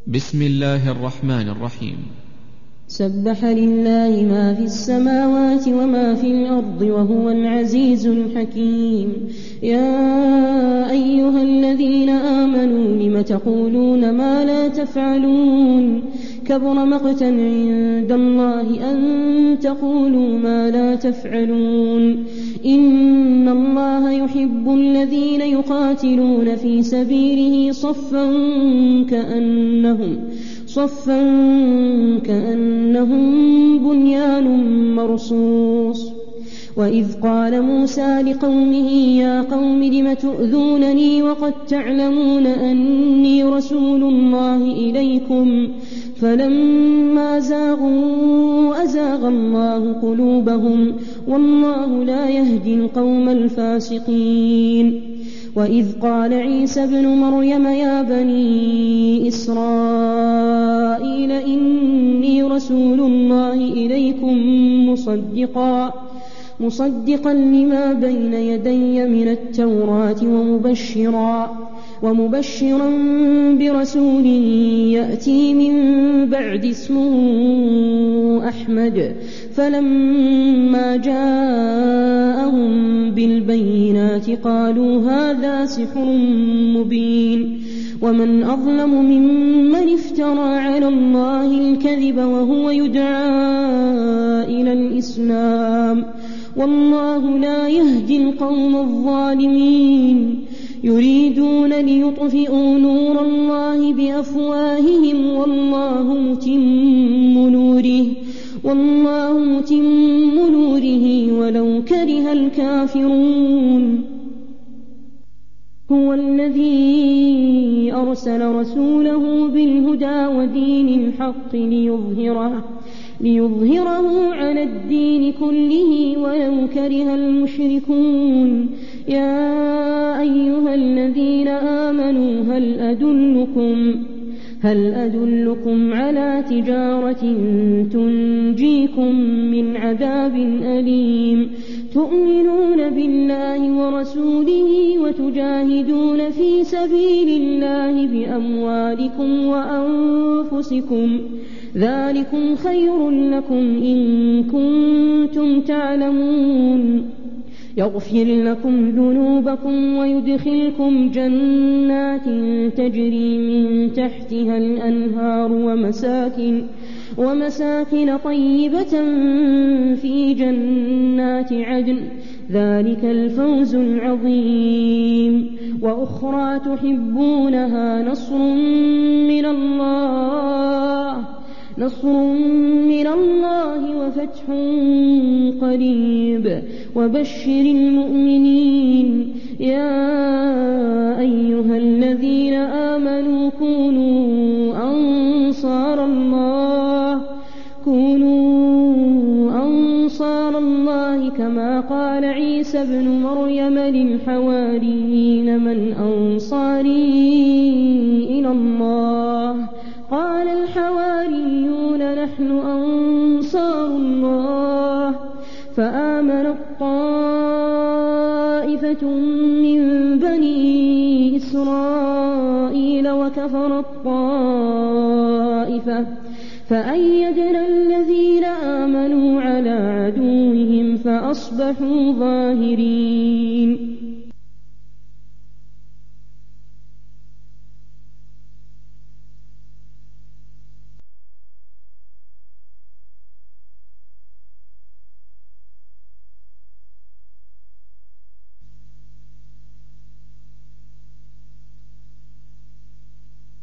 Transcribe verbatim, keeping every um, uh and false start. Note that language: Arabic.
بسم الله الرحمن الرحيم. سبح لله ما في السماوات وما في الأرض وهو العزيز الحكيم. يا أيها الذين آمنوا لم تقولون ما لا تفعلون كبر مقتا عند الله أن تقولوا ما لا تفعلون. إن الله يحب الذين يقاتلون في سبيله صفا كأنهم صفا كأنهم بنيان مرصوص. وإذ قال موسى لقومه يا قوم لم تؤذونني وقد تعلمون أني رسول الله إليكم فلما زاغوا أزاغ الله قلوبهم والله لا يهدي القوم الفاسقين. وإذ قال عيسى ابن مريم يا بني إسرائيل إني رسول الله إليكم مصدقا مصدقا لما بين يدي من التوراة ومبشرا ومبشرا برسول يأتي من بعد اسمه أحمد. فلما جاءهم بالبينات قالوا هذا سحر مبين. ومن أظلم ممن افترى على الله الكذب وهو يدعى إلى الإسلام والله لا يهدي القوم الظالمين. يريدون ليطفئوا نور الله بأفواههم والله متم نوره والله متم نوره ولو كره الكافرون. هو الذي أرسل رسوله بالهدى ودين الحق ليظهره ليظهره على الدين كله ولو كره المشركون. يا أيها الذين آمنوا هل أدلكم هل أدلكم على تجارة تنجيكم من عذاب أليم تؤمنون بالله ورسوله وتجاهدون في سبيل الله بأموالكم وأنفسكم ذلكم خير لكم إن كنتم تعلمون. يغفر لكم ذنوبكم ويدخلكم جنات تجري من تحتها الأنهار ومساكن, ومساكن طيبة في جنات عدن ذلك الفوز العظيم. وأخرى تحبونها نصر من الله نصر من الله وفتح قريب وبشر المؤمنين. يا أيها الذين آمنوا كونوا أنصار الله كونوا أنصار الله كما قال عيسى ابن مريم للحواريين من أنصاري إلى الله قال الحواريون نحن أنصار الله. فآمنت طائفة من بني إسرائيل وكفرت طائفة فأيدنا الذين آمنوا على عدوهم فأصبحوا ظاهرين.